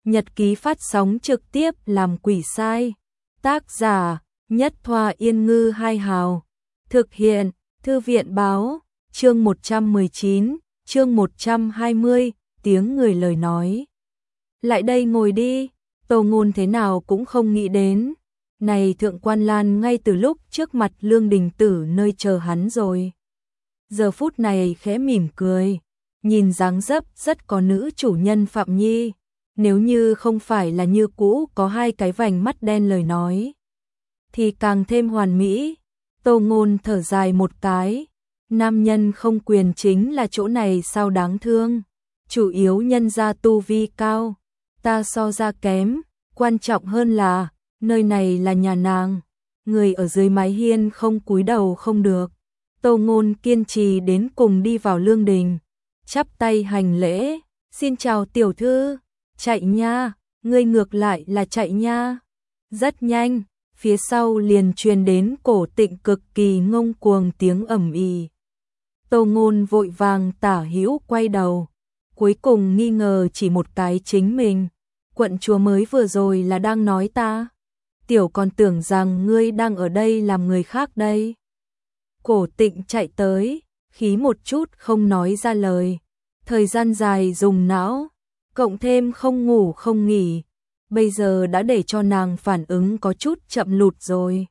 Nhật ký phát sóng trực tiếp làm quỷ sai. Tác giả Nhất Thoa Yên Ngư Hai Hào. Thực hiện Thư viện báo. Chương 119, chương 120, tiếng người lời nói. Lại đây ngồi đi. Tô Ngôn thế nào cũng không nghĩ đến. Này Thượng Quan Lan ngay từ lúc trước mặt Lương Đình Tử nơi chờ hắn rồi. Giờ phút này khẽ mỉm cười. Nhìn dáng dấp rất có nữ chủ nhân Phạm Nhi. Nếu như không phải là như cũ có hai cái vành mắt đen lời nói thì càng thêm hoàn mỹ. Tô Ngôn thở dài một cái. Nam nhân không quyền chính là chỗ này sao đáng thương. Chủ yếu nhân gia tu vi cao. Ta so ra kém. Quan trọng hơn là nơi này là nhà nàng. Người ở dưới mái hiên không cúi đầu không được. Tô Ngôn kiên trì đến cùng đi vào lương đình. Chắp tay hành lễ. Xin chào tiểu thư. Chạy nha. Ngươi ngược lại là chạy nha. Rất nhanh. Phía sau liền truyền đến Cổ Tịnh cực kỳ ngông cuồng tiếng ầm ĩ. Tô Ngôn vội vàng tả hữu quay đầu. Cuối cùng nghi ngờ chỉ một cái chính mình. Quận chúa mới vừa rồi là đang nói ta. Tiểu còn tưởng rằng ngươi đang ở đây làm người khác đây. Cổ Tịnh chạy tới, khí một chút không nói ra lời. Thời gian dài dùng não, cộng thêm không ngủ không nghỉ. Bây giờ đã để cho nàng phản ứng có chút chậm lụt rồi.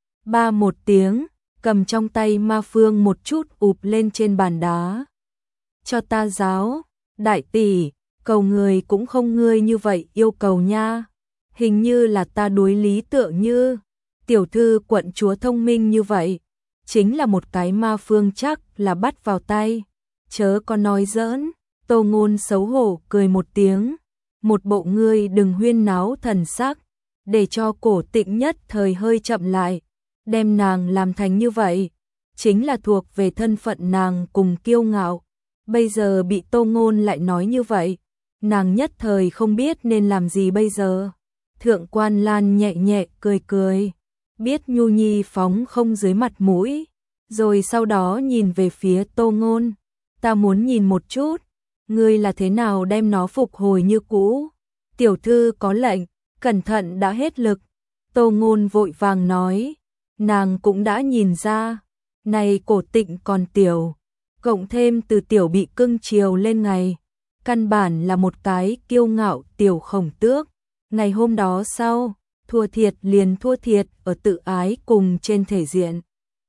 Ba một tiếng, cầm trong tay ma phương một chút ụp lên trên bàn đá. Cho ta giáo, đại tỷ, cầu người cũng không ngươi như vậy yêu cầu nha. Hình như là ta đối lý tưởng như, tiểu thư quận chúa thông minh như vậy. Chính là một cái ma phương chắc là bắt vào tay. Chớ có nói giỡn. Tô Ngôn xấu hổ cười một tiếng. Một bộ ngươi đừng huyên náo thần sắc. Để cho Cổ Tịnh nhất thời hơi chậm lại. Đem nàng làm thành như vậy. Chính là thuộc về thân phận nàng cùng kiêu ngạo. Bây giờ bị Tô Ngôn lại nói như vậy. Nàng nhất thời không biết nên làm gì bây giờ. Thượng Quan Lan nhẹ nhẹ cười cười. Biết nhu nhi phóng không dưới mặt mũi. Rồi sau đó nhìn về phía Tô Ngôn. Ta muốn nhìn một chút. Ngươi là thế nào đem nó phục hồi như cũ. Tiểu thư có lệnh. Cẩn thận đã hết lực. Tô Ngôn vội vàng nói. Nàng cũng đã nhìn ra. Này Cổ Tịnh còn tiểu. Cộng thêm từ tiểu bị cưng chiều lên ngày. Căn bản là một cái kiêu ngạo tiểu khổng tước. Ngày hôm đó sau, thua thiệt liền thua thiệt ở tự ái cùng trên thể diện.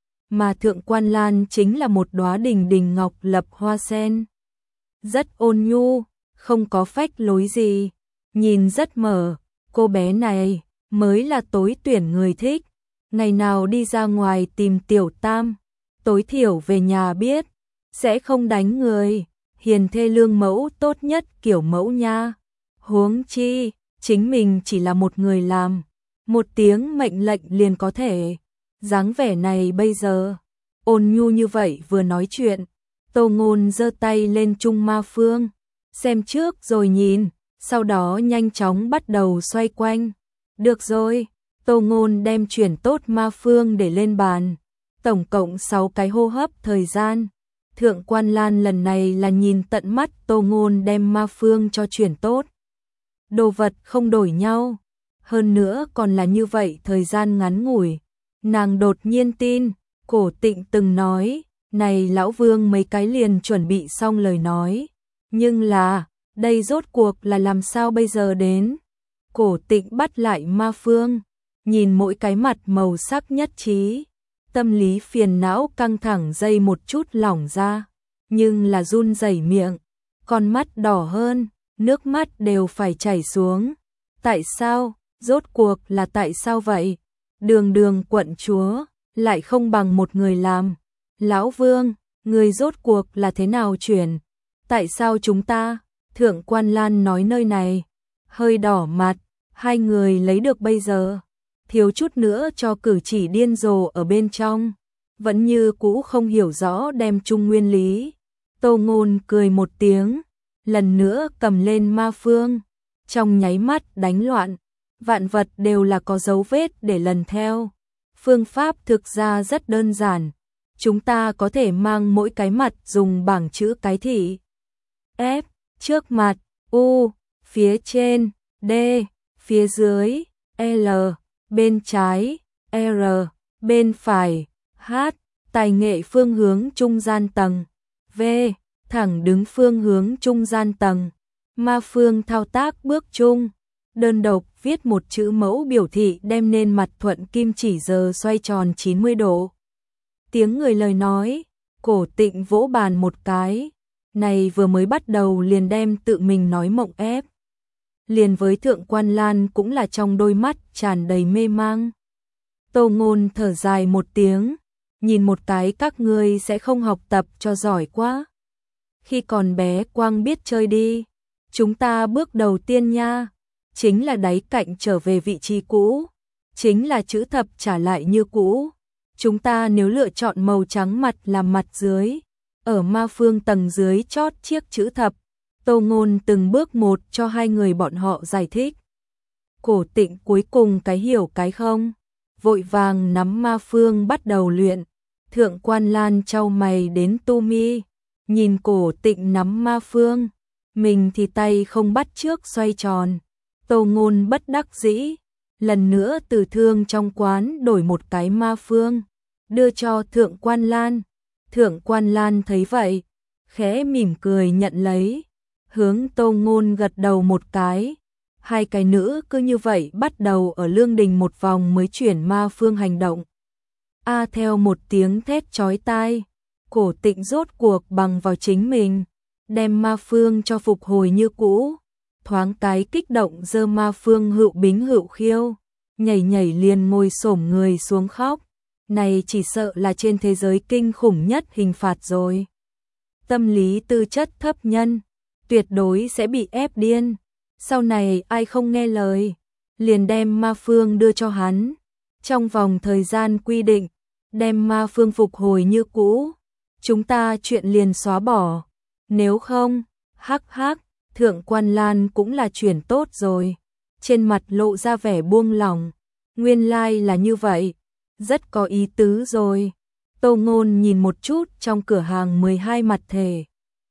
Mà Thượng Quan Lan chính là một đóa đình đình ngọc lập hoa sen. Rất ôn nhu, không có phách lối gì. Nhìn rất mở, cô bé này mới là tối tuyển người thích. Ngày nào đi ra ngoài tìm tiểu tam, tối thiểu về nhà biết, sẽ không đánh người. Hiền thê lương mẫu tốt nhất kiểu mẫu nha. Huống chi, chính mình chỉ là một người làm. Một tiếng mệnh lệnh liền có thể. Dáng vẻ này bây giờ, ôn nhu như vậy vừa nói chuyện. Tô Ngôn giơ tay lên trung ma phương. Xem trước rồi nhìn, sau đó nhanh chóng bắt đầu xoay quanh. Được rồi, Tô Ngôn đem chuyển tốt ma phương để lên bàn. Tổng cộng 6 cái hô hấp thời gian. Thượng Quan Lan lần này là nhìn tận mắt Tô Ngôn đem ma phương cho chuyển tốt. Đồ vật không đổi nhau. Hơn nữa còn là như vậy thời gian ngắn ngủi. Nàng đột nhiên tin, Cổ Tịnh từng nói, này lão vương mấy cái liền chuẩn bị xong lời nói. Nhưng là, đây rốt cuộc là làm sao bây giờ đến? Cổ Tịnh bắt lại ma phương, nhìn mỗi cái mặt màu sắc nhất trí. Tâm lý phiền não căng thẳng dây một chút lỏng ra, nhưng là run rẩy miệng, con mắt đỏ hơn, nước mắt đều phải chảy xuống. Tại sao? Rốt cuộc là tại sao vậy? Đường đường quận chúa, lại không bằng một người làm. Lão Vương, người rốt cuộc là thế nào chuyển? Tại sao chúng ta? Thượng Quan Lan nói nơi này, hơi đỏ mặt, hai người lấy được bây giờ. Thiếu chút nữa cho cử chỉ điên rồ ở bên trong. Vẫn như cũ không hiểu rõ đem chung nguyên lý. Tô Ngôn cười một tiếng, lần nữa cầm lên ma phương. Trong nháy mắt đánh loạn, vạn vật đều là có dấu vết để lần theo. Phương pháp thực ra rất đơn giản. Chúng ta có thể mang mỗi cái mặt dùng bảng chữ cái thị. F, trước mặt, U, phía trên, D, phía dưới, L, bên trái, R, bên phải, H, tài nghệ phương hướng trung gian tầng, V, thẳng đứng phương hướng trung gian tầng, ma phương thao tác bước chung, đơn độc viết một chữ mẫu biểu thị đem nên mặt thuận kim chỉ giờ xoay tròn 90 độ. Tiếng người lời nói, Cổ Tịnh vỗ bàn một cái, này vừa mới bắt đầu liền đem tự mình nói mộng ép. Liền với Thượng Quan Lan cũng là trong đôi mắt tràn đầy mê mang. Tô Ngôn thở dài một tiếng, nhìn một cái các ngươi sẽ không học tập cho giỏi quá. Khi còn bé quang biết chơi đi, chúng ta bước đầu tiên nha, chính là đáy cạnh trở về vị trí cũ, chính là chữ thập trả lại như cũ. Chúng ta nếu lựa chọn màu trắng mặt làm mặt dưới, ở ma phương tầng dưới chót chiếc chữ thập. Tô Ngôn từng bước một cho hai người bọn họ giải thích. Cổ Tịnh cuối cùng cái hiểu cái không, vội vàng nắm ma phương bắt đầu luyện. Thượng Quan Lan chau mày đến tu mi, nhìn Cổ Tịnh nắm ma phương, mình thì tay không bắt trước xoay tròn. Tô Ngôn bất đắc dĩ, lần nữa từ thương trong quán đổi một cái ma phương, đưa cho Thượng Quan Lan. Thượng Quan Lan thấy vậy, khẽ mỉm cười nhận lấy, hướng Tô Ngôn gật đầu một cái. Hai cái nữ cứ như vậy bắt đầu ở lương đình một vòng mới chuyển ma phương hành động. Theo một tiếng thét chói tai, Cổ Tịnh rốt cuộc bằng vào chính mình, đem ma phương cho phục hồi như cũ. Thoáng cái kích động giơ ma phương hữu bính hữu khiêu, nhảy nhảy liền ngồi xổm người xuống khóc. Này chỉ sợ là trên thế giới kinh khủng nhất hình phạt rồi. Tâm lý tư chất thấp nhân, tuyệt đối sẽ bị ép điên. Sau này ai không nghe lời, liền đem ma phương đưa cho hắn. Trong vòng thời gian quy định, đem ma phương phục hồi như cũ. Chúng ta chuyện liền xóa bỏ. Nếu không, hắc hắc, Thượng Quan Lan cũng là chuyển tốt rồi. Trên mặt lộ ra vẻ buông lỏng. Nguyên lai là như vậy. Rất có ý tứ rồi. Tô Ngôn nhìn một chút trong cửa hàng 12 mặt thể,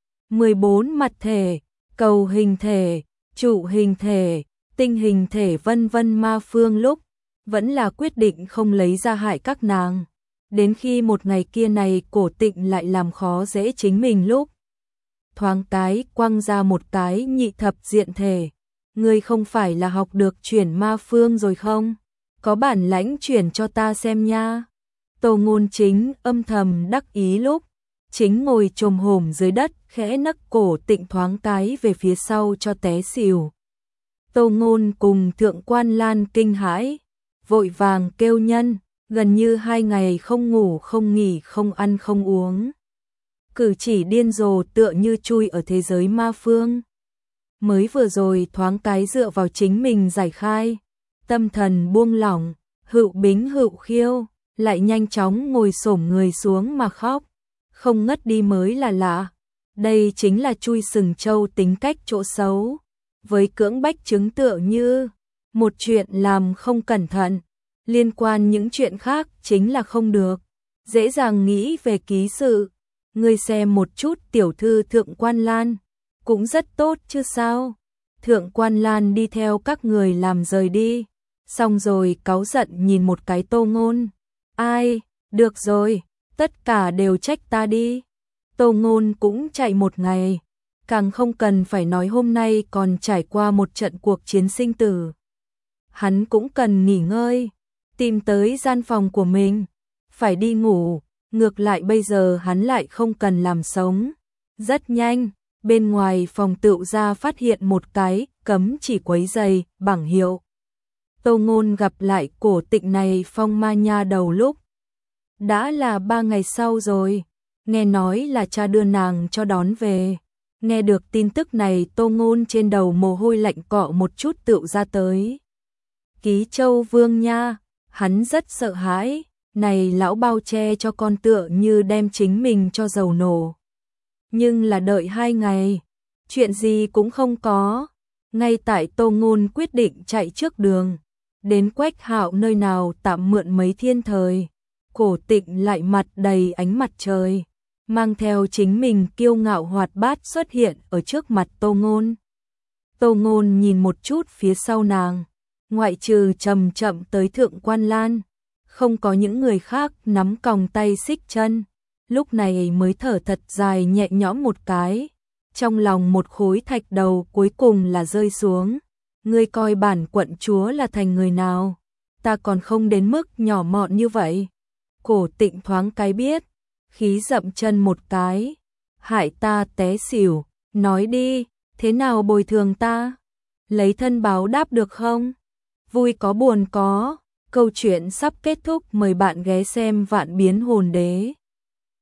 14 mặt thể, cầu hình thể, trụ hình thể, tinh hình thể vân vân ma phương lúc, vẫn là quyết định không lấy ra hại các nàng. Đến khi một ngày kia này Cổ Tịnh lại làm khó dễ chính mình lúc. Thoáng cái quăng ra một cái nhị thập diện thể. Ngươi không phải là học được chuyển ma phương rồi không? Có bản lãnh chuyển cho ta xem nha. Tô Ngôn chính âm thầm đắc ý lúc, chính ngồi chồm hổm dưới đất khẽ nấc Cổ Tịnh thoáng cái về phía sau cho té xỉu. Tô Ngôn cùng Thượng Quan Lan kinh hãi, vội vàng kêu nhân, gần như 2 ngày không ngủ không nghỉ không ăn không uống. Cử chỉ điên rồ tựa như chui ở thế giới ma phương. Mới vừa rồi thoáng cái dựa vào chính mình giải khai, tâm thần buông lỏng, hữu bính hữu khiêu, lại nhanh chóng ngồi xổm người xuống mà khóc, không ngất đi mới là lạ. Đây chính là chui sừng trâu tính cách chỗ xấu, với cưỡng bách chứng tựa như một chuyện làm không cẩn thận, liên quan những chuyện khác chính là không được, dễ dàng nghĩ về ký sự. Ngươi xem một chút tiểu thư Thượng Quan Lan, cũng rất tốt chứ sao. Thượng Quan Lan đi theo các người làm rời đi, xong rồi cáu giận nhìn một cái Tô Ngôn. Ai, được rồi, tất cả đều trách ta đi. Tô Ngôn cũng chạy một ngày, càng không cần phải nói hôm nay còn trải qua một trận cuộc chiến sinh tử. Hắn cũng cần nghỉ ngơi, tìm tới gian phòng của mình, phải đi ngủ, ngược lại bây giờ hắn lại không cần làm sống. Rất nhanh, bên ngoài phòng tựu gia phát hiện một cái cấm chỉ quấy giày bảng hiệu. Tô Ngôn gặp lại Cổ Tịnh này phong ma nha đầu lúc đã là 3 ngày sau rồi, nghe nói là cha đưa nàng cho đón về. Nghe được tin tức này Tô Ngôn trên đầu mồ hôi lạnh cọ một chút tựu ra tới. Ký Châu Vương nha, hắn rất sợ hãi, này lão bao che cho con tựa như đem chính mình cho dầu nổ. Nhưng là đợi 2 ngày, chuyện gì cũng không có. Ngay tại Tô Ngôn quyết định chạy trước đường, đến Quách Hạo nơi nào tạm mượn mấy thiên thời, Cổ Tịnh lại mặt đầy ánh mặt trời, mang theo chính mình kiêu ngạo hoạt bát xuất hiện ở trước mặt Tô Ngôn. Tô Ngôn nhìn một chút phía sau nàng, ngoại trừ chậm chậm tới Thượng Quan Lan, không có những người khác nắm còng tay xích chân, lúc này mới thở thật dài nhẹ nhõm một cái, trong lòng một khối thạch đầu cuối cùng là rơi xuống. Ngươi coi bản quận chúa là thành người nào, ta còn không đến mức nhỏ mọn như vậy. Cổ Tịnh thoáng cái biết, khí dậm chân một cái, hại ta té xỉu, nói đi, thế nào bồi thường ta? Lấy thân báo đáp được không? Vui có buồn có, câu chuyện sắp kết thúc, mời bạn ghé xem Vạn Biến Hồn Đế.